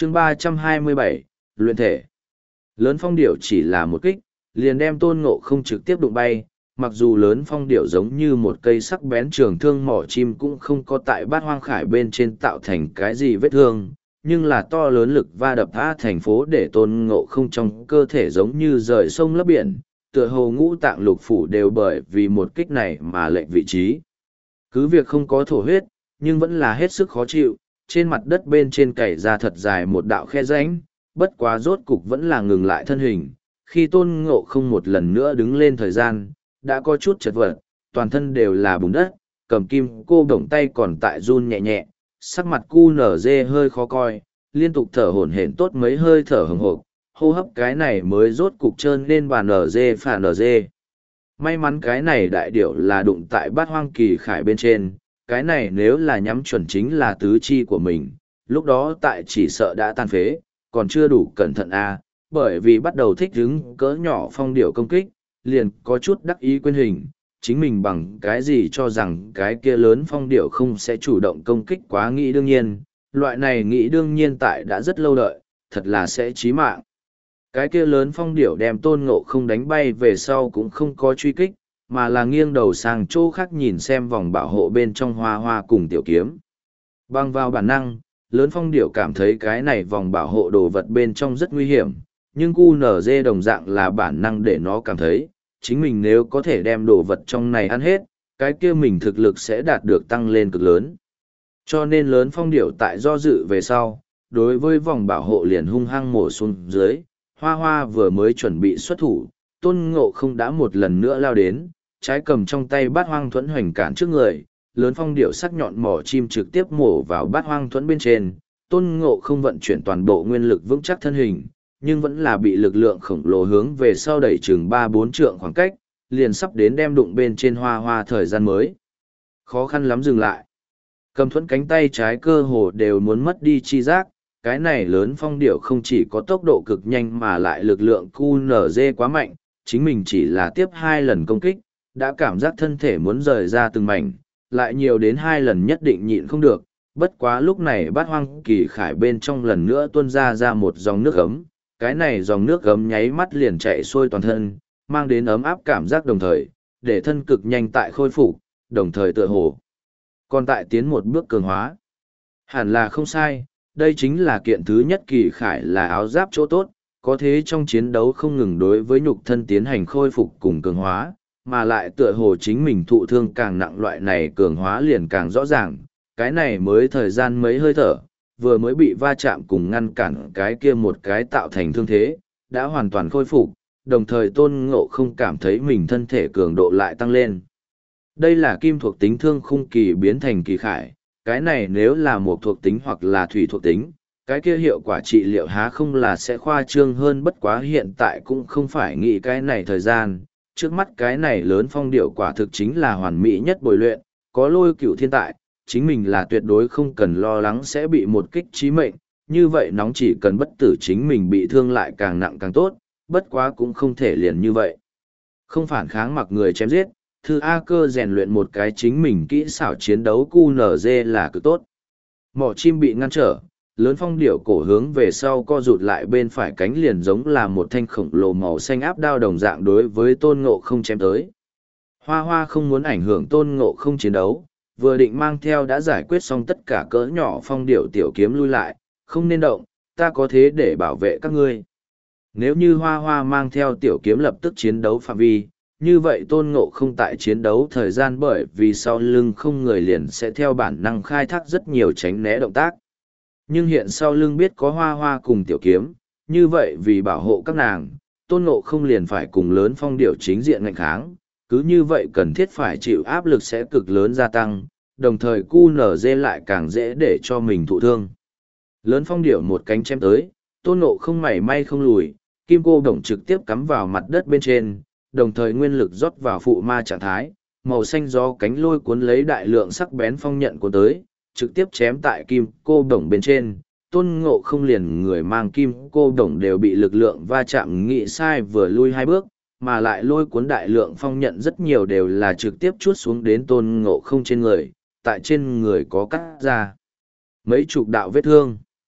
chương 327, luyện thể. Lớn phong điểu chỉ là một kích, liền đem Tôn Ngộ không trực tiếp đụng bay, mặc dù lớn phong điểu giống như một cây sắc bén trường thương mỏ chim cũng không có tại bát hoang khải bên trên tạo thành cái gì vết thương, nhưng là to lớn lực va đập phá thành phố để Tôn Ngộ không trong cơ thể giống như rời sông lấp biển, tựa hồ ngũ tạng lục phủ đều bởi vì một kích này mà lệch vị trí. Cứ việc không có thổ huyết, nhưng vẫn là hết sức khó chịu, trên mặt đất bên trên cày ra thật dài một đạo khe rãnh, bất quá rốt cục vẫn là ngừng lại thân hình. Khi Tôn Ngộ không một lần nữa đứng lên thời gian, đã có chút chật vật, toàn thân đều là bùn đất, cầm kim cô đồng tay còn tại run nhẹ nhẹ, sắc mặt cu nở dê hơi khó coi, liên tục thở hổn hển tốt mấy hơi thở hừng hộp, hô hấp cái này mới rốt cục trơn lên bà nở dê phà nở dê. May mắn cái này đại điểu là đụng tại bát hoang kỳ khải bên trên, cái này nếu là nhắm chuẩn chính là tứ chi của mình, lúc đó tại chỉ sợ đã tan phế, còn chưa đủ cẩn thận bởi vì bắt đầu thích hứng cỡ nhỏ phong điểu công kích, liền có chút đắc ý quên hình, chính mình bằng cái gì cho rằng cái kia lớn phong điểu không sẽ chủ động công kích quá nghĩ đương nhiên, loại này nghĩ đương nhiên tại đã rất lâu đợi, thật là sẽ chí mạng. Cái kia lớn phong điểu đem Tôn Ngộ không đánh bay về sau cũng không có truy kích, mà là nghiêng đầu sang chỗ khác nhìn xem vòng bảo hộ bên trong hoa hoa cùng tiểu kiếm. Bằng vào bản năng, lớn phong điểu cảm thấy cái này vòng bảo hộ đồ vật bên trong rất nguy hiểm, nhưng QNZ đồng dạng là bản năng để nó cảm thấy, chính mình nếu có thể đem đồ vật trong này ăn hết, cái kia mình thực lực sẽ đạt được tăng lên cực lớn. Cho nên lớn phong điểu tại do dự về sau, đối với vòng bảo hộ liền hung hăng mổ xuống dưới, hoa hoa vừa mới chuẩn bị xuất thủ, Tôn Ngộ không đã một lần nữa lao đến, trái cầm trong tay bát hoang thuẫn hoành cản trước người, lớn phong điểu sắc nhọn mỏ chim trực tiếp mổ vào bát hoang thuẫn bên trên, Tôn Ngộ không vận chuyển toàn bộ nguyên lực vững chắc thân hình, nhưng vẫn là bị lực lượng khổng lồ hướng về sau đẩy chừng 3-4 trượng khoảng cách, liền sắp đến đem đụng bên trên hoa hoa thời gian mới. Khó khăn lắm dừng lại. Cầm thuẫn cánh tay trái cơ hồ đều muốn mất đi chi giác, cái này lớn phong điểu không chỉ có tốc độ cực nhanh mà lại lực lượng QNZ quá mạnh, chính mình chỉ là tiếp 2 lần công kích, đã cảm giác thân thể muốn rời ra từng mảnh, lại nhiều đến 2 lần nhất định nhịn không được, bất quá lúc này bát hoang kỳ khải bên trong lần nữa tuôn ra một dòng nước ấm, cái này dòng nước ấm nháy mắt liền chạy xuôi toàn thân, mang đến ấm áp cảm giác đồng thời, để thân cực nhanh tại khôi phục, đồng thời tựa hồ còn tại tiến một bước cường hóa. Hẳn là không sai, đây chính là kiện thứ nhất kỳ khải là áo giáp chỗ tốt, có thế trong chiến đấu không ngừng đối với nhục thân tiến hành khôi phục cùng cường hóa, mà lại tựa hồ chính mình thụ thương càng nặng loại này cường hóa liền càng rõ ràng, cái này mới thời gian mấy hơi thở, vừa mới bị va chạm cùng ngăn cản cái kia một cái tạo thành thương thế, đã hoàn toàn khôi phục, đồng thời Tôn Ngộ không cảm thấy mình thân thể cường độ lại tăng lên. Đây là kim thuộc tính thương khung kỳ biến thành kỳ khải, cái này nếu là một thuộc tính hoặc là thủy thuộc tính, cái kia hiệu quả trị liệu há không là sẽ khoa trương hơn, bất quá hiện tại cũng không phải nghĩ cái này thời gian, trước mắt cái này lớn phong điệu quả thực chính là hoàn mỹ nhất bồi luyện, có Lôi Cửu thiên tại, chính mình là tuyệt đối không cần lo lắng sẽ bị một kích chí mệnh, như vậy nóng chỉ cần bất tử chính mình bị thương lại càng nặng càng tốt, bất quá cũng không thể liền như vậy. Không phản kháng mặc người chém giết, thư A cơ rèn luyện một cái chính mình kỹ xảo chiến đấu QNZ là cực tốt. Mỏ chim bị ngăn trở, lớn phong điểu cổ hướng về sau co rụt lại bên phải cánh liền giống là một thanh khổng lồ màu xanh áp đao đồng dạng đối với Tôn Ngộ không chém tới. Hoa hoa không muốn ảnh hưởng Tôn Ngộ không chiến đấu, vừa định mang theo đã giải quyết xong tất cả cỡ nhỏ phong điểu tiểu kiếm lui lại, không nên động, ta có thế để bảo vệ các ngươi. Nếu như hoa hoa mang theo tiểu kiếm lập tức chiến đấu phạm vi, như vậy Tôn Ngộ không tại chiến đấu thời gian bởi vì sau lưng không người liền sẽ theo bản năng khai thác rất nhiều tránh né động tác. Nhưng hiện sau lưng biết có hoa hoa cùng tiểu kiếm, như vậy vì bảo hộ các nàng, Tôn Ngộ không liền phải cùng lớn phong điểu chính diện ngạnh kháng, cứ như vậy cần thiết phải chịu áp lực sẽ cực lớn gia tăng, đồng thời QNZ lại càng dễ để cho mình thụ thương. Lớn phong điểu một cánh chém tới, Tôn Ngộ không mảy may không lùi, kim cô đồng trực tiếp cắm vào mặt đất bên trên, đồng thời nguyên lực rót vào phụ ma trạng thái, màu xanh gió cánh lôi cuốn lấy đại lượng sắc bén phong nhận của tới, trực tiếp chém tại kim cô đồng bên trên. Tôn Ngộ không liền người mang kim cô đồng đều bị lực lượng va chạm nghị sai vừa lui 2 bước, mà lại lôi cuốn đại lượng phong nhận rất nhiều đều là trực tiếp chuốt xuống đến Tôn Ngộ không trên người, tại trên người có cắt ra mấy chục đạo vết thương.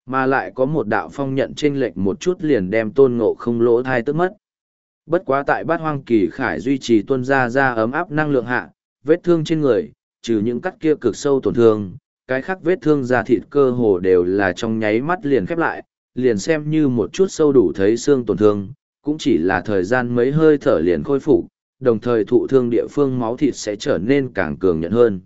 Mà lại có một đạo phong nhận chênh lệch một chút liền đem Tôn Ngộ Không lỗ thai tức mất. Bất quá tại Bát Hoang Kỳ Khải duy trì tuôn ra ấm áp năng lượng hạ, vết thương trên người, trừ những cắt kia cực sâu tổn thương, cái khác vết thương da thịt cơ hồ đều là trong nháy mắt liền khép lại, liền xem như một chút sâu đủ thấy xương tổn thương, cũng chỉ là thời gian mấy hơi thở liền khôi phục, đồng thời thụ thương địa phương máu thịt sẽ trở nên càng cường nhận hơn.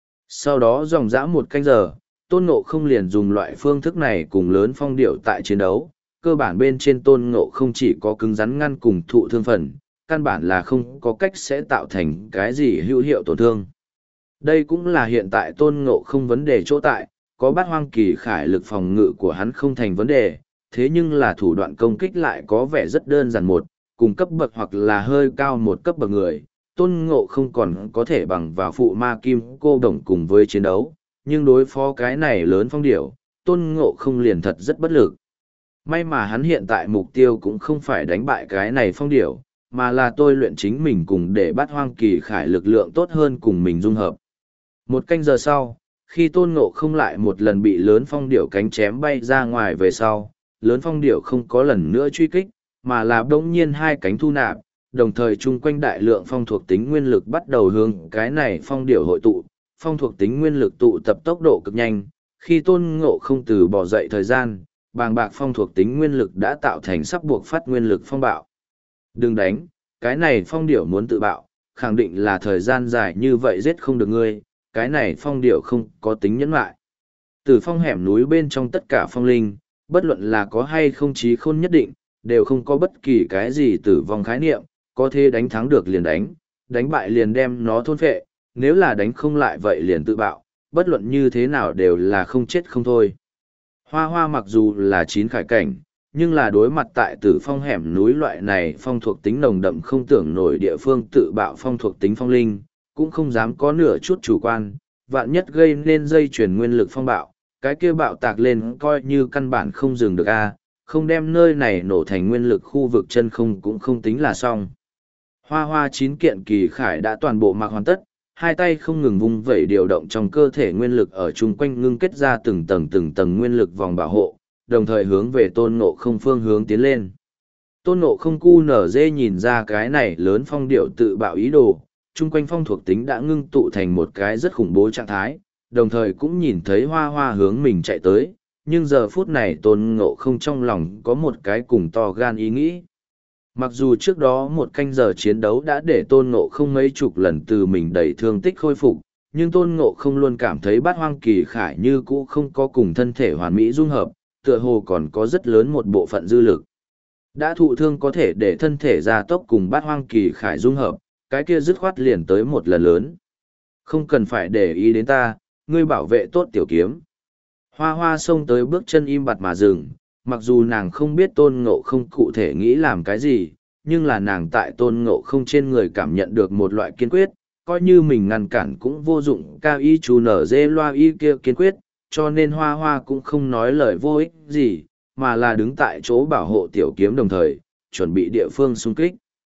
Sau đó dòng dã 1 canh giờ, Tôn Ngộ Không liền dùng loại phương thức này cùng lớn phong điệu tại chiến đấu, cơ bản bên trên Tôn Ngộ Không chỉ có cứng rắn ngăn cùng thụ thương phần, căn bản là không có cách sẽ tạo thành cái gì hữu hiệu tổn thương. Đây cũng là hiện tại Tôn Ngộ Không vấn đề chỗ tại, có Bát Hoang Kỳ Khải lực phòng ngự của hắn không thành vấn đề, thế nhưng là thủ đoạn công kích lại có vẻ rất đơn giản một, cùng cấp bậc hoặc là hơi cao một cấp bậc người, Tôn Ngộ Không còn có thể bằng vào phụ ma kim cô đồng cùng với chiến đấu, nhưng đối phó cái này lớn phong điểu, Tôn Ngộ Không liền thật rất bất lực. May mà hắn hiện tại mục tiêu cũng không phải đánh bại cái này phong điểu, mà là tôi luyện chính mình cùng để Bát Hoang Kỳ Khải lực lượng tốt hơn cùng mình dung hợp. 1 canh giờ sau, khi Tôn Ngộ Không lại một lần bị lớn phong điểu cánh chém bay ra ngoài về sau, lớn phong điểu không có lần nữa truy kích, mà là đống nhiên hai cánh thu nạp, đồng thời chung quanh đại lượng phong thuộc tính nguyên lực bắt đầu hướng cái này phong điểu hội tụ, phong thuộc tính nguyên lực tụ tập tốc độ cực nhanh, khi Tôn Ngộ Không từ bỏ dậy thời gian, bàng bạc phong thuộc tính nguyên lực đã tạo thành sắp buộc phát nguyên lực phong bạo. Đừng đánh, cái này phong điểu muốn tự bạo, khẳng định là thời gian dài như vậy giết không được ngươi, cái này phong điểu không có tính nhẫn lại. Từ phong hẻm núi bên trong tất cả phong linh, bất luận là có hay không trí khôn nhất định, đều không có bất kỳ cái gì tử vong khái niệm, có thể đánh thắng được liền đánh, đánh bại liền đem nó thôn phệ, nếu là đánh không lại vậy liền tự bạo, bất luận như thế nào đều là không chết không thôi. Hoa Hoa mặc dù là 9 khải cảnh, nhưng là đối mặt tại tử phong hẻm núi loại này phong thuộc tính nồng đậm không tưởng nổi địa phương tự bạo phong thuộc tính phong linh, cũng không dám có nửa chút chủ quan, vạn nhất gây nên dây chuyển nguyên lực phong bạo, cái kia bạo tạc lên coi như căn bản không dừng được a, không đem nơi này nổ thành nguyên lực khu vực chân không cũng không tính là xong. Hoa Hoa 9 kiện kỳ khải đã toàn bộ mặc hoàn tất, hai tay không ngừng vung vẩy điều động trong cơ thể nguyên lực ở chung quanh ngưng kết ra từng tầng nguyên lực vòng bảo hộ, đồng thời hướng về Tôn Ngộ Không phương hướng tiến lên. Tôn Ngộ Không cu nở dê nhìn ra cái này lớn phong điệu tự bạo ý đồ, chung quanh phong thuộc tính đã ngưng tụ thành một cái rất khủng bố trạng thái, đồng thời cũng nhìn thấy Hoa Hoa hướng mình chạy tới, nhưng giờ phút này Tôn Ngộ Không trong lòng có một cái cùng to gan ý nghĩ. Mặc dù trước đó 1 canh giờ chiến đấu đã để Tôn Ngộ Không mấy chục lần từ mình đẩy thương tích khôi phục, nhưng Tôn Ngộ Không luôn cảm thấy Bát Hoang Kỳ Khải như cũ không có cùng thân thể hoàn mỹ dung hợp, tựa hồ còn có rất lớn một bộ phận dư lực. Đã thụ thương có thể để thân thể gia tốc cùng Bát Hoang Kỳ Khải dung hợp, cái kia dứt khoát liền tới một lần lớn. Không cần phải để ý đến ta, ngươi bảo vệ tốt tiểu kiếm. Hoa Hoa xông tới bước chân im bặt mà dừng, mặc dù nàng không biết Tôn Ngộ Không cụ thể nghĩ làm cái gì, nhưng là nàng tại Tôn Ngộ Không trên người cảm nhận được một loại kiên quyết, coi như mình ngăn cản cũng vô dụng, cao y chú nở dê loa y kia kiên quyết, cho nên Hoa Hoa cũng không nói lời vô ích gì, mà là đứng tại chỗ bảo hộ tiểu kiếm đồng thời, chuẩn bị địa phương xung kích.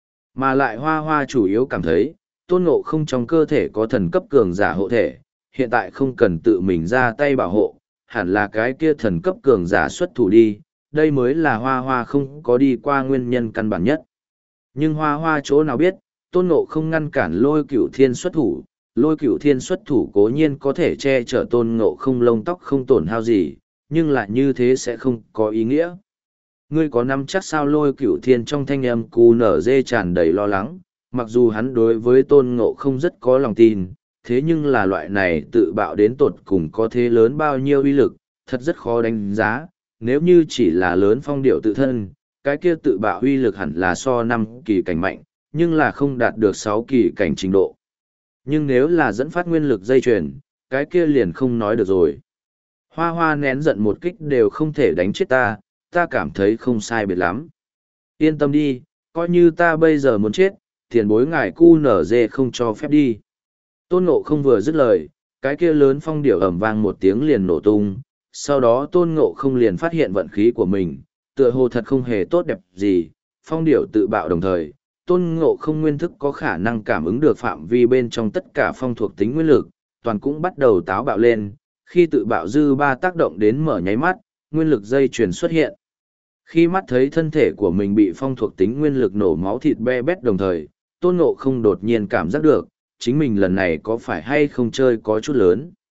Mà lại Hoa Hoa chủ yếu cảm thấy, Tôn Ngộ Không trong cơ thể có thần cấp cường giả hộ thể, hiện tại không cần tự mình ra tay bảo hộ, hẳn là cái kia thần cấp cường giả xuất thủ đi, đây mới là Hoa Hoa không có đi qua nguyên nhân căn bản nhất. Nhưng Hoa Hoa chỗ nào biết, Tôn Ngộ Không ngăn cản Lôi Cửu Thiên xuất thủ, Lôi Cửu Thiên xuất thủ cố nhiên có thể che chở Tôn Ngộ Không lông tóc không tổn hao gì, nhưng lại như thế sẽ không có ý nghĩa. Ngươi có nắm chắc sao? Lôi Cửu Thiên trong thanh âm cu nở dê tràn đầy lo lắng, mặc dù hắn đối với Tôn Ngộ Không rất có lòng tin, thế nhưng là loại này tự bạo đến tột cùng có thế lớn bao nhiêu uy lực, thật rất khó đánh giá, nếu như chỉ là lớn phong điệu tự thân, cái kia tự bạo uy lực hẳn là so 5 kỳ cảnh mạnh, nhưng là không đạt được 6 kỳ cảnh trình độ. Nhưng nếu là dẫn phát nguyên lực dây chuyền, cái kia liền không nói được rồi. Hoa Hoa nén giận một kích đều không thể đánh chết ta, ta cảm thấy không sai biệt lắm. Yên tâm đi, coi như ta bây giờ muốn chết, tiền bối ngài cu nở dê không cho phép đi. Tôn Ngộ Không vừa dứt lời, cái kia lớn phong điệu ầm vang một tiếng liền nổ tung, sau đó Tôn Ngộ Không liền phát hiện vận khí của mình, tựa hồ thật không hề tốt đẹp gì, phong điệu tự bạo đồng thời, Tôn Ngộ Không nguyên thức có khả năng cảm ứng được phạm vi bên trong tất cả phong thuộc tính nguyên lực, toàn cũng bắt đầu táo bạo lên, khi tự bạo dư ba tác động đến mở nháy mắt, nguyên lực dây chuyền xuất hiện. Khi mắt thấy thân thể của mình bị phong thuộc tính nguyên lực nổ máu thịt be bét đồng thời, Tôn Ngộ không đột nhiên cảm giác được, chính mình lần này có phải hay không chơi có chút lớn.